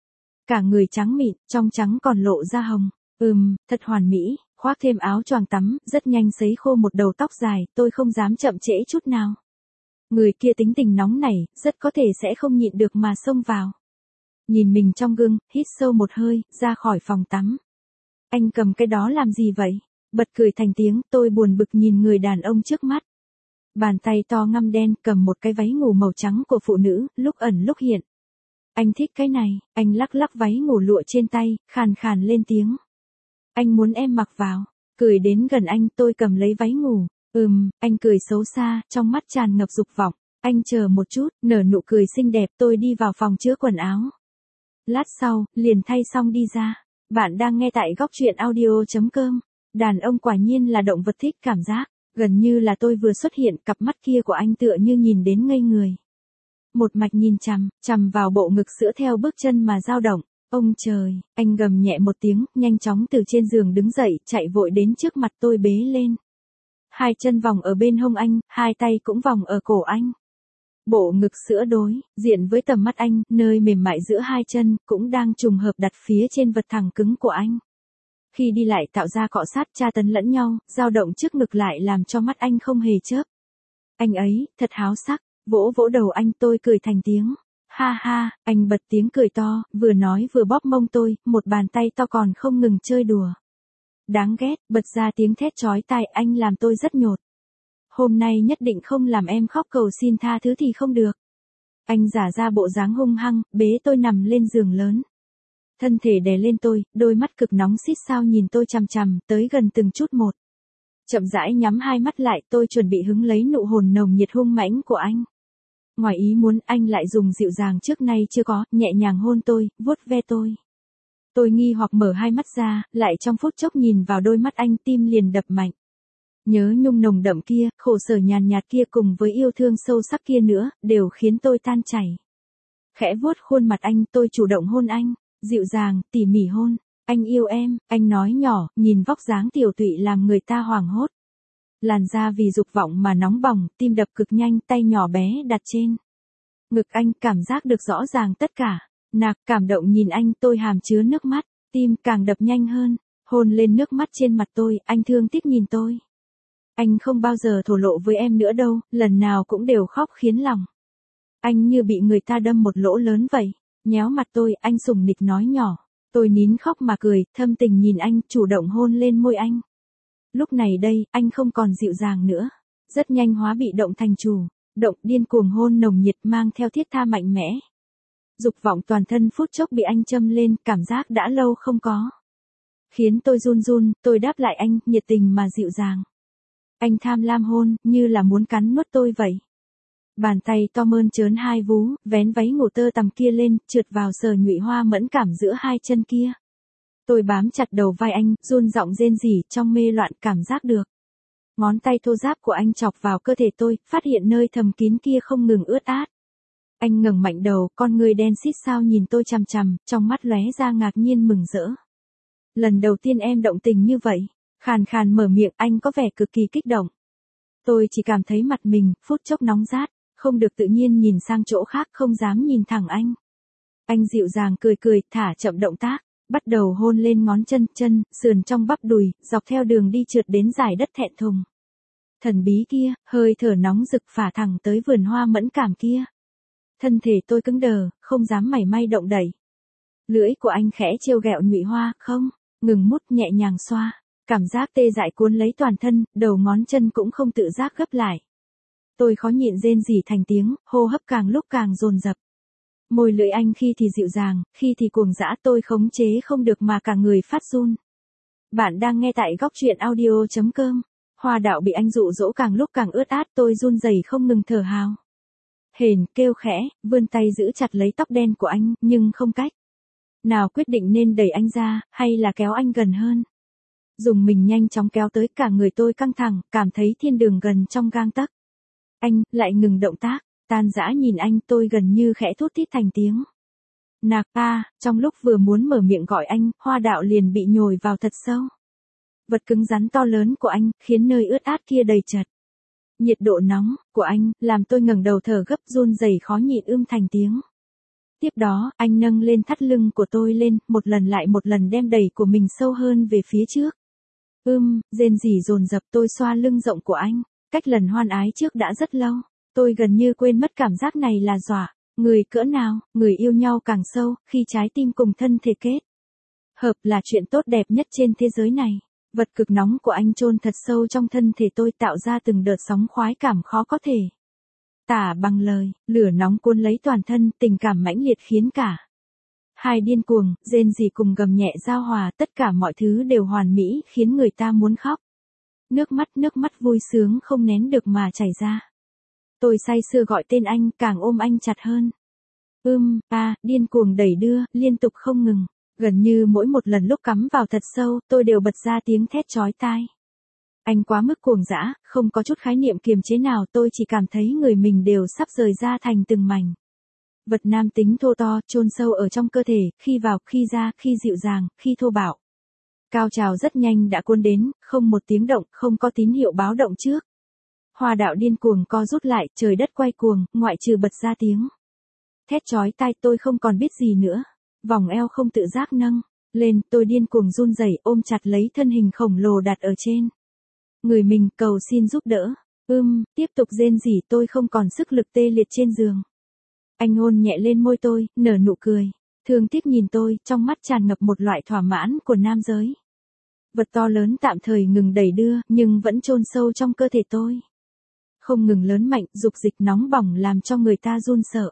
Cả người trắng mịn, trong trắng còn lộ ra hồng. Thật hoàn mỹ, khoác thêm áo choàng tắm, rất nhanh sấy khô một đầu tóc dài, tôi không dám chậm trễ chút nào. Người kia tính tình nóng nảy, rất có thể sẽ không nhịn được mà xông vào. Nhìn mình trong gương, hít sâu một hơi, ra khỏi phòng tắm. Anh cầm cái đó làm gì vậy? Bật cười thành tiếng, tôi buồn bực nhìn người đàn ông trước mắt. Bàn tay to ngăm đen, cầm một cái váy ngủ màu trắng của phụ nữ, lúc ẩn lúc hiện. Anh thích cái này, anh lắc lắc váy ngủ lụa trên tay, khàn khàn lên tiếng. Anh muốn em mặc vào. Cười đến gần anh, tôi cầm lấy váy ngủ. Anh cười xấu xa, trong mắt tràn ngập dục vọng. Anh chờ một chút, nở nụ cười xinh đẹp, tôi đi vào phòng chứa quần áo. Lát sau, liền thay xong đi ra. Bạn đang nghe tại góc truyện audio.com. Đàn ông quả nhiên là động vật thích cảm giác. Gần như là tôi vừa xuất hiện, cặp mắt kia của anh tựa như nhìn đến ngây người. Một mạch nhìn chằm vào bộ ngực sữa theo bước chân mà dao động. Ông trời, anh gầm nhẹ một tiếng, nhanh chóng từ trên giường đứng dậy, chạy vội đến trước mặt tôi bế lên. Hai chân vòng ở bên hông anh, hai tay cũng vòng ở cổ anh. Bộ ngực sữa đối diện với tầm mắt anh, nơi mềm mại giữa hai chân, cũng đang trùng hợp đặt phía trên vật thẳng cứng của anh. Khi đi lại tạo ra cọ sát tra tấn lẫn nhau, dao động trước ngực lại làm cho mắt anh không hề chớp. Anh ấy, thật háo sắc, vỗ vỗ đầu anh, tôi cười thành tiếng. Ha ha, anh bật tiếng cười to, vừa nói vừa bóp mông tôi, một bàn tay to còn không ngừng chơi đùa. Đáng ghét, bật ra tiếng thét chói tai, anh làm tôi rất nhột. Hôm nay nhất định không làm em khóc cầu xin tha thứ thì không được. Anh giả ra bộ dáng hung hăng, bế tôi nằm lên giường lớn. Thân thể đè lên tôi, đôi mắt cực nóng xít sao nhìn tôi chằm chằm, tới gần từng chút một. Chậm rãi nhắm hai mắt lại, tôi chuẩn bị hứng lấy nụ hôn nồng nhiệt hung mãnh của anh. Ngoài ý muốn, anh lại dùng dịu dàng trước nay chưa có, nhẹ nhàng hôn tôi, vuốt ve tôi. Tôi nghi hoặc mở hai mắt ra, lại trong phút chốc nhìn vào đôi mắt anh, tim liền đập mạnh. Nhớ nhung nồng đậm kia, khổ sở nhàn nhạt kia cùng với yêu thương sâu sắc kia nữa, đều khiến tôi tan chảy. Khẽ vuốt khuôn mặt anh, tôi chủ động hôn anh, dịu dàng, tỉ mỉ hôn. Anh yêu em, anh nói nhỏ, nhìn vóc dáng tiểu tụy làm người ta hoảng hốt. Làn da vì dục vọng mà nóng bỏng, tim đập cực nhanh, tay nhỏ bé đặt trên ngực anh, cảm giác được rõ ràng tất cả. Nạc, cảm động nhìn anh, tôi hàm chứa nước mắt, tim càng đập nhanh hơn, hôn lên nước mắt trên mặt tôi, anh thương tiếc nhìn tôi. Anh không bao giờ thổ lộ với em nữa đâu, lần nào cũng đều khóc khiến lòng anh như bị người ta đâm một lỗ lớn vậy. Nhéo mặt tôi, anh sủng nịch nói nhỏ. Tôi nín khóc mà cười, thâm tình nhìn anh, chủ động hôn lên môi anh. Lúc này đây, anh không còn dịu dàng nữa. Rất nhanh hóa bị động thành chủ. Động điên cuồng hôn nồng nhiệt mang theo thiết tha mạnh mẽ. Dục vọng toàn thân phút chốc bị anh châm lên, cảm giác đã lâu không có. Khiến tôi run run, tôi đáp lại anh, nhiệt tình mà dịu dàng. Anh tham lam hôn, như là muốn cắn nuốt tôi vậy. Bàn tay to mơn trớn hai vú, vén váy ngủ tơ tằm kia lên, trượt vào sờ nhụy hoa mẫn cảm giữa hai chân kia. Tôi bám chặt đầu vai anh, run giọng rên rỉ, trong mê loạn cảm giác được. Ngón tay thô ráp của anh chọc vào cơ thể tôi, phát hiện nơi thầm kín kia không ngừng ướt át. Anh ngẩng mạnh đầu, con người đen xít sao nhìn tôi chằm chằm, trong mắt lóe ra ngạc nhiên mừng rỡ. Lần đầu tiên em động tình như vậy. Khàn khàn mở miệng, anh có vẻ cực kỳ kích động. Tôi chỉ cảm thấy mặt mình, phút chốc nóng rát, không được tự nhiên nhìn sang chỗ khác, không dám nhìn thẳng anh. Anh dịu dàng cười cười, thả chậm động tác, bắt đầu hôn lên ngón chân, sườn trong bắp đùi, dọc theo đường đi trượt đến dải đất thẹn thùng. Thần bí kia, hơi thở nóng rực phả thẳng tới vườn hoa mẫn cảm kia. Thân thể tôi cứng đờ, không dám mảy may động đẩy. Lưỡi của anh khẽ trêu ghẹo nhụy hoa, không, ngừng mút nhẹ nhàng xoa. Cảm giác tê dại cuốn lấy toàn thân, đầu ngón chân cũng không tự giác gấp lại. Tôi khó nhịn rên rỉ thành tiếng, hô hấp càng lúc càng dồn dập. Môi lưỡi anh khi thì dịu dàng, khi thì cuồng dã, tôi khống chế không được mà cả người phát run. Bạn đang nghe tại góc truyện audio.com. Hoa đạo bị anh dụ dỗ càng lúc càng ướt át, tôi run rẩy không ngừng thở hào hển, kêu khẽ, vươn tay giữ chặt lấy tóc đen của anh, nhưng không cách nào quyết định nên đẩy anh ra, hay là kéo anh gần hơn. Dùng mình nhanh chóng kéo tới, cả người tôi căng thẳng, cảm thấy thiên đường gần trong gang tấc. Anh, lại ngừng động tác, tan dã nhìn anh, tôi gần như khẽ thút thít thành tiếng. Nạc trong lúc vừa muốn mở miệng gọi anh, hoa đạo liền bị nhồi vào thật sâu. Vật cứng rắn to lớn của anh, khiến nơi ướt át kia đầy chật. Nhiệt độ nóng của anh, làm tôi ngẩng đầu thở gấp, run rẩy khó nhịn thành tiếng. Tiếp đó, anh nâng lên thắt lưng của tôi lên, một lần lại một lần đem đẩy của mình sâu hơn về phía trước. Rên rỉ dồn dập, tôi xoa lưng rộng của anh. Cách lần hoan ái trước đã rất lâu, tôi gần như quên mất cảm giác này là dọa. Người cỡ nào, người yêu nhau càng sâu, khi trái tim cùng thân thể kết hợp là chuyện tốt đẹp nhất trên thế giới này. Vật cực nóng của anh chôn thật sâu trong thân thể tôi, tạo ra từng đợt sóng khoái cảm khó có thể tả bằng lời. Lửa nóng cuốn lấy toàn thân, tình cảm mãnh liệt khiến cả hai điên cuồng, rên rỉ cùng gầm nhẹ giao hòa, tất cả mọi thứ đều hoàn mỹ, khiến người ta muốn khóc. Nước mắt vui sướng không nén được mà chảy ra. Tôi say sưa gọi tên anh, càng ôm anh chặt hơn. Điên cuồng đẩy đưa, liên tục không ngừng. Gần như mỗi một lần lúc cắm vào thật sâu, tôi đều bật ra tiếng thét chói tai. Anh quá mức cuồng dã, không có chút khái niệm kiềm chế nào, tôi chỉ cảm thấy người mình đều sắp rời ra thành từng mảnh. Vật nam tính thô to, chôn sâu ở trong cơ thể, khi vào, khi ra, khi dịu dàng, khi thô bạo. Cao trào rất nhanh đã cuốn đến, không một tiếng động, không có tín hiệu báo động trước. Hoa đạo điên cuồng co rút lại, trời đất quay cuồng, ngoại trừ bật ra tiếng thét chói tai, tôi không còn biết gì nữa. Vòng eo không tự giác nâng lên, tôi điên cuồng run rẩy ôm chặt lấy thân hình khổng lồ đặt ở trên người mình, cầu xin giúp đỡ. Tiếp tục rên rỉ, tôi không còn sức lực tê liệt trên giường. Anh hôn nhẹ lên môi tôi, nở nụ cười, thương tiếc nhìn tôi, trong mắt tràn ngập một loại thỏa mãn của nam giới. Vật to lớn tạm thời ngừng đẩy đưa, nhưng vẫn chôn sâu trong cơ thể tôi. Không ngừng lớn mạnh, dục dịch nóng bỏng làm cho người ta run sợ.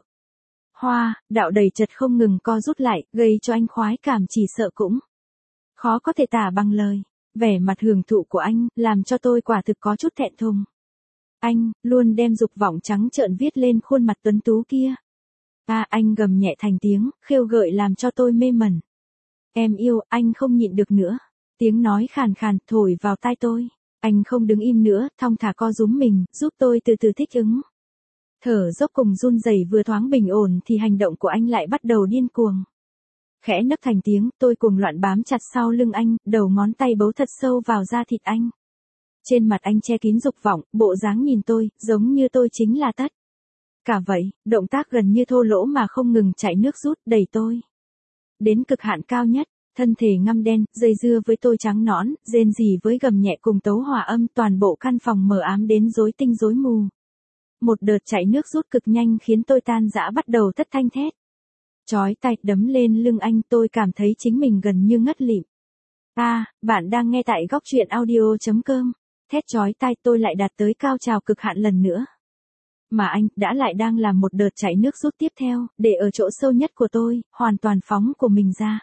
Hoa đạo đầy chật không ngừng co rút lại, gây cho anh khoái cảm chỉ sợ cũng khó có thể tả bằng lời. Vẻ mặt hưởng thụ của anh, làm cho tôi quả thực có chút thẹn thùng. Anh, luôn đem dục vọng trắng trợn viết lên khuôn mặt tuấn tú kia. Anh gầm nhẹ thành tiếng, khêu gợi làm cho tôi mê mẩn. Em yêu, anh không nhịn được nữa. Tiếng nói khàn khàn, thổi vào tai tôi. Anh không đứng im nữa, thong thả co rúm mình, giúp tôi từ từ thích ứng. Thở dốc cùng run rẩy vừa thoáng bình ổn thì hành động của anh lại bắt đầu điên cuồng. Khẽ nấc thành tiếng, tôi cuồng loạn bám chặt sau lưng anh, đầu ngón tay bấu thật sâu vào da thịt anh. Trên mặt anh che kín dục vọng, bộ dáng nhìn tôi, giống như tôi chính là tất cả vậy, động tác gần như thô lỗ mà không ngừng chảy nước rút, đẩy tôi đến cực hạn cao nhất, thân thể ngăm đen, dây dưa với tôi trắng nõn, rên rỉ với gầm nhẹ cùng tấu hòa âm, toàn bộ căn phòng mờ ám đến rối tinh rối mù. Một đợt chảy nước rút cực nhanh khiến tôi tan rã bắt đầu thất thanh thét. Chói tai đấm lên lưng anh, tôi cảm thấy chính mình gần như ngất lịm. Bạn đang nghe tại góc truyện audio.com. Thét chói tai, tôi lại đạt tới cao trào cực hạn lần nữa. Mà anh đã lại đang làm một đợt chảy nước rút tiếp theo, để ở chỗ sâu nhất của tôi, hoàn toàn phóng của mình ra.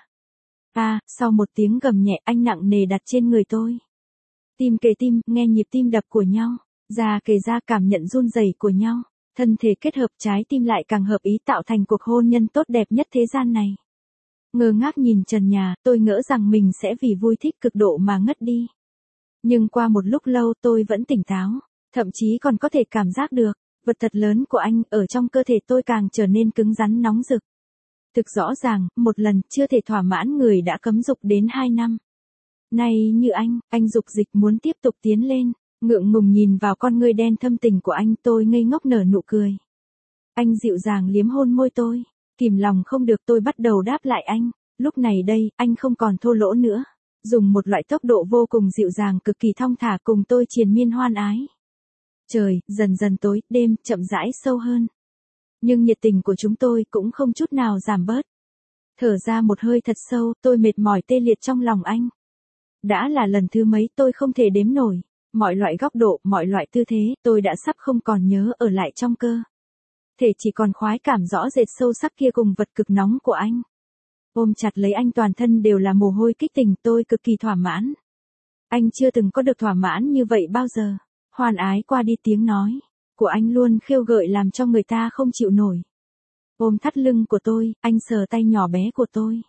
Sau một tiếng gầm nhẹ, anh nặng nề đặt trên người tôi. Tim kề tim, nghe nhịp tim đập của nhau, da kề da, cảm nhận run rẩy của nhau. Thân thể kết hợp, trái tim lại càng hợp ý, tạo thành cuộc hôn nhân tốt đẹp nhất thế gian này. Ngơ ngác nhìn trần nhà, tôi ngỡ rằng mình sẽ vì vui thích cực độ mà ngất đi. Nhưng qua một lúc lâu tôi vẫn tỉnh táo, thậm chí còn có thể cảm giác được, vật thật lớn của anh ở trong cơ thể tôi càng trở nên cứng rắn nóng rực. Thực rõ ràng, một lần chưa thể thỏa mãn người đã cấm dục đến 2 năm. Nay như anh dục dịch muốn tiếp tục tiến lên. Ngượng ngùng nhìn vào con ngươi đen thâm tình của anh, tôi ngây ngốc nở nụ cười. Anh dịu dàng liếm hôn môi tôi, kìm lòng không được tôi bắt đầu đáp lại anh. Lúc này đây, anh không còn thô lỗ nữa. Dùng một loại tốc độ vô cùng dịu dàng cực kỳ thong thả cùng tôi triền miên hoan ái. Trời, dần dần tối, đêm, chậm rãi sâu hơn. Nhưng nhiệt tình của chúng tôi cũng không chút nào giảm bớt. Thở ra một hơi thật sâu, tôi mệt mỏi tê liệt trong lòng anh. Đã là lần thứ mấy tôi không thể đếm nổi. Mọi loại góc độ, mọi loại tư thế, tôi đã sắp không còn nhớ ở lại trong cơ thể, chỉ còn khoái cảm rõ rệt sâu sắc kia cùng vật cực nóng của anh. Ôm chặt lấy anh, toàn thân đều là mồ hôi kích tình, tôi cực kỳ thỏa mãn. Anh chưa từng có được thỏa mãn như vậy bao giờ. Hoan ái qua đi, tiếng nói của anh luôn khêu gợi làm cho người ta không chịu nổi. Ôm thắt lưng của tôi, anh sờ tay nhỏ bé của tôi.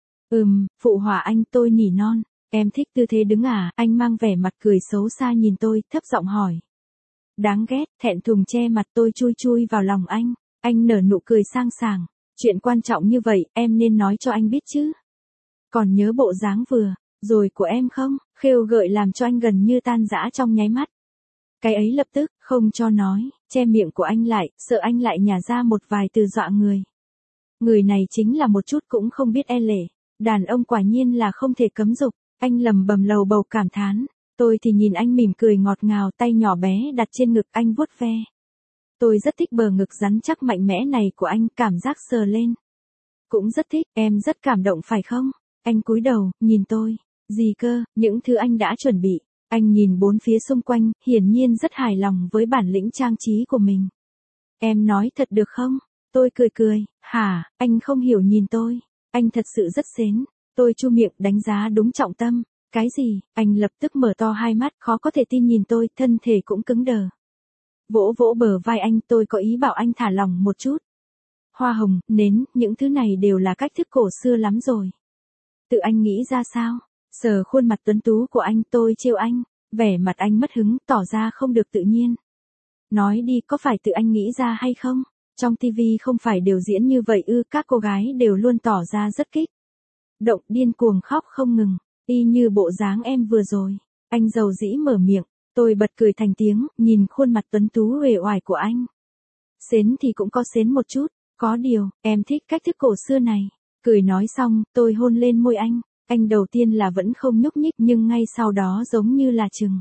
Phụ họa anh, tôi nỉ non. Em thích tư thế đứng à? Anh mang vẻ mặt cười xấu xa nhìn tôi, thấp giọng hỏi. Đáng ghét, thẹn thùng che mặt, tôi chui chui vào lòng anh. Anh nở nụ cười sang sảng. Chuyện quan trọng như vậy, em nên nói cho anh biết chứ. Còn nhớ bộ dáng vừa rồi của em không? Khêu gợi làm cho anh gần như tan rã trong nháy mắt. Cái ấy lập tức, không cho nói, che miệng của anh lại, sợ anh lại nhả ra một vài từ dọa người. Người này chính là một chút cũng không biết e lệ. Đàn ông quả nhiên là không thể cấm dục. Anh lầm bầm lầu bầu cảm thán. Tôi thì nhìn anh mỉm cười ngọt ngào, tay nhỏ bé đặt trên ngực anh vuốt ve. Tôi rất thích bờ ngực rắn chắc mạnh mẽ này của anh, cảm giác sờ lên. Cũng rất thích, em rất cảm động phải không? Anh cúi đầu, nhìn tôi. Gì cơ, những thứ anh đã chuẩn bị. Anh nhìn bốn phía xung quanh, hiển nhiên rất hài lòng với bản lĩnh trang trí của mình. Em nói thật được không? Tôi cười cười. Hả, anh không hiểu nhìn tôi. Anh thật sự rất xến. Tôi chu miệng đánh giá đúng trọng tâm. Cái gì? Anh lập tức mở to hai mắt, khó có thể tin nhìn tôi, thân thể cũng cứng đờ. Vỗ vỗ bờ vai anh, tôi có ý bảo anh thả lỏng một chút. Hoa hồng, nến, những thứ này đều là cách thức cổ xưa lắm rồi. Tự anh nghĩ ra sao? Sờ khuôn mặt tuấn tú của anh, tôi trêu anh. Vẻ mặt anh mất hứng, tỏ ra không được tự nhiên. Nói đi, có phải tự anh nghĩ ra hay không? Trong tivi không phải đều diễn như vậy ư? Các cô gái đều luôn tỏ ra rất kích động, điên cuồng khóc không ngừng, y như bộ dáng em vừa rồi. Anh dầu dĩ mở miệng, tôi bật cười thành tiếng, nhìn khuôn mặt tuấn tú uể oải của anh. Xến thì cũng có xến một chút, có điều, em thích cách thức cổ xưa này. Cười nói xong, tôi hôn lên môi anh đầu tiên là vẫn không nhúc nhích nhưng ngay sau đó giống như là chừng.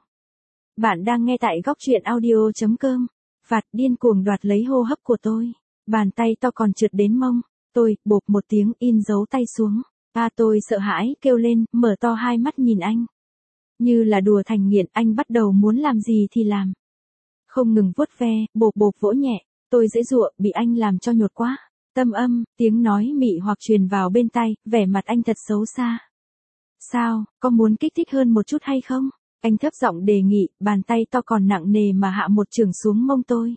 Bạn đang nghe tại góc truyện audio.com. Phạt điên cuồng đoạt lấy hô hấp của tôi. Bàn tay to còn trượt đến mông. Tôi, bộp một tiếng in dấu tay xuống. Tôi sợ hãi, kêu lên, mở to hai mắt nhìn anh. Như là đùa thành nghiện, anh bắt đầu muốn làm gì thì làm. Không ngừng vuốt ve, bộp bộp vỗ nhẹ. Tôi giãy giụa, bị anh làm cho nhột quá. Tâm âm, tiếng nói mị hoặc truyền vào bên tai, vẻ mặt anh thật xấu xa. Sao, có muốn kích thích hơn một chút hay không? Anh thấp giọng đề nghị, bàn tay to còn nặng nề mà hạ một chưởng xuống mông tôi.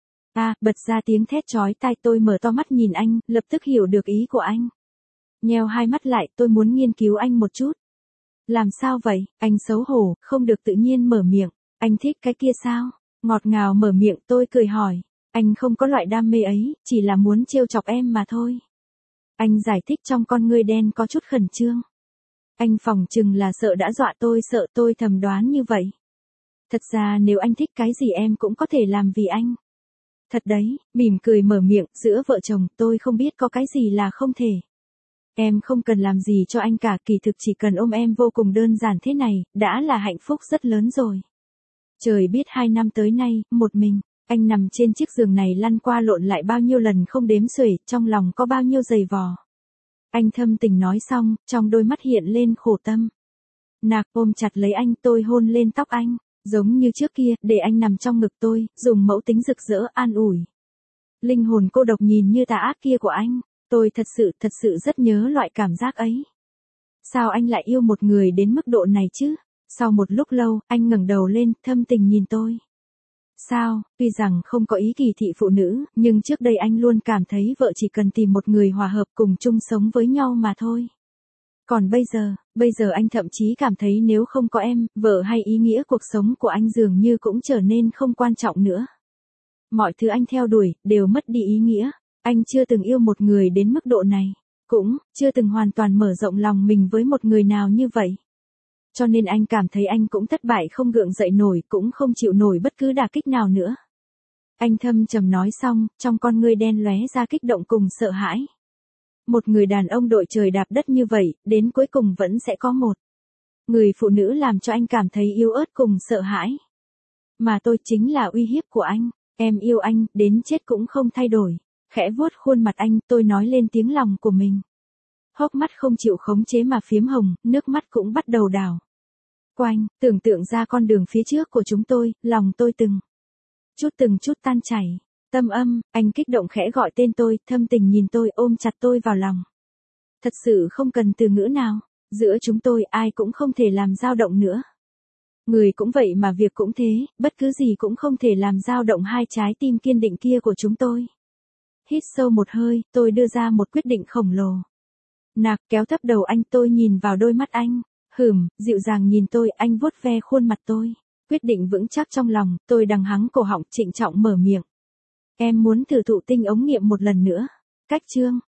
Bật ra tiếng thét chói tai, tôi mở to mắt nhìn anh, lập tức hiểu được ý của anh. Nheo hai mắt lại, tôi muốn nghiên cứu anh một chút. Làm sao vậy? Anh xấu hổ, không được tự nhiên mở miệng. Anh thích cái kia sao? Ngọt ngào mở miệng, tôi cười hỏi. Anh không có loại đam mê ấy, chỉ là muốn trêu chọc em mà thôi. Anh giải thích trong con ngươi đen có chút khẩn trương. Anh phỏng chừng là sợ đã dọa tôi, sợ tôi thầm đoán như vậy. Thật ra nếu anh thích cái gì em cũng có thể làm vì anh. Thật đấy, mỉm cười mở miệng, giữa vợ chồng tôi không biết có cái gì là không thể. Em không cần làm gì cho anh cả, kỳ thực chỉ cần ôm em vô cùng đơn giản thế này, đã là hạnh phúc rất lớn rồi. Trời biết 2 năm tới nay, một mình, anh nằm trên chiếc giường này lăn qua lộn lại bao nhiêu lần không đếm xuể, trong lòng có bao nhiêu giày vò. Anh thâm tình nói xong, trong đôi mắt hiện lên khổ tâm. Nạc ôm chặt lấy anh, tôi hôn lên tóc anh, giống như trước kia, để anh nằm trong ngực tôi, dùng mẫu tính rực rỡ an ủi. Linh hồn cô độc nhìn như tà ác kia của anh, tôi thật sự rất nhớ loại cảm giác ấy. Sao anh lại yêu một người đến mức độ này chứ? Sau một lúc lâu, anh ngẩng đầu lên, thâm tình nhìn tôi. Sao, tuy rằng không có ý kỳ thị phụ nữ, nhưng trước đây anh luôn cảm thấy vợ chỉ cần tìm một người hòa hợp cùng chung sống với nhau mà thôi. Còn bây giờ anh thậm chí cảm thấy nếu không có em, vợ hay ý nghĩa cuộc sống của anh dường như cũng trở nên không quan trọng nữa. Mọi thứ anh theo đuổi, đều mất đi ý nghĩa. Anh chưa từng yêu một người đến mức độ này. Cũng, chưa từng hoàn toàn mở rộng lòng mình với một người nào như vậy. Cho nên anh cảm thấy anh cũng thất bại, không gượng dậy nổi, cũng không chịu nổi bất cứ đả kích nào nữa. Anh thâm trầm nói xong, trong con ngươi đen lóe ra kích động cùng sợ hãi. Một người đàn ông đội trời đạp đất như vậy, đến cuối cùng vẫn sẽ có một người phụ nữ làm cho anh cảm thấy yếu ớt cùng sợ hãi. Mà tôi chính là uy hiếp của anh. Em yêu anh, đến chết cũng không thay đổi. Khẽ vuốt khuôn mặt anh, tôi nói lên tiếng lòng của mình. Hốc mắt không chịu khống chế mà phiếm hồng, nước mắt cũng bắt đầu đảo quanh, tưởng tượng ra con đường phía trước của chúng tôi, lòng tôi từng chút tan chảy. Tâm âm, anh kích động khẽ gọi tên tôi, thâm tình nhìn tôi, ôm chặt tôi vào lòng. Thật sự không cần từ ngữ nào, giữa chúng tôi ai cũng không thể làm dao động nữa. Người cũng vậy mà việc cũng thế, bất cứ gì cũng không thể làm dao động hai trái tim kiên định kia của chúng tôi. Hít sâu một hơi, tôi đưa ra một quyết định khổng lồ. Nạc kéo thấp đầu anh, tôi nhìn vào đôi mắt anh. Dịu dàng nhìn tôi, anh vuốt ve khuôn mặt tôi. Quyết định vững chắc trong lòng, tôi đằng hắng cổ họng, trịnh trọng mở miệng. Em muốn thử thụ tinh ống nghiệm một lần nữa. Cách chương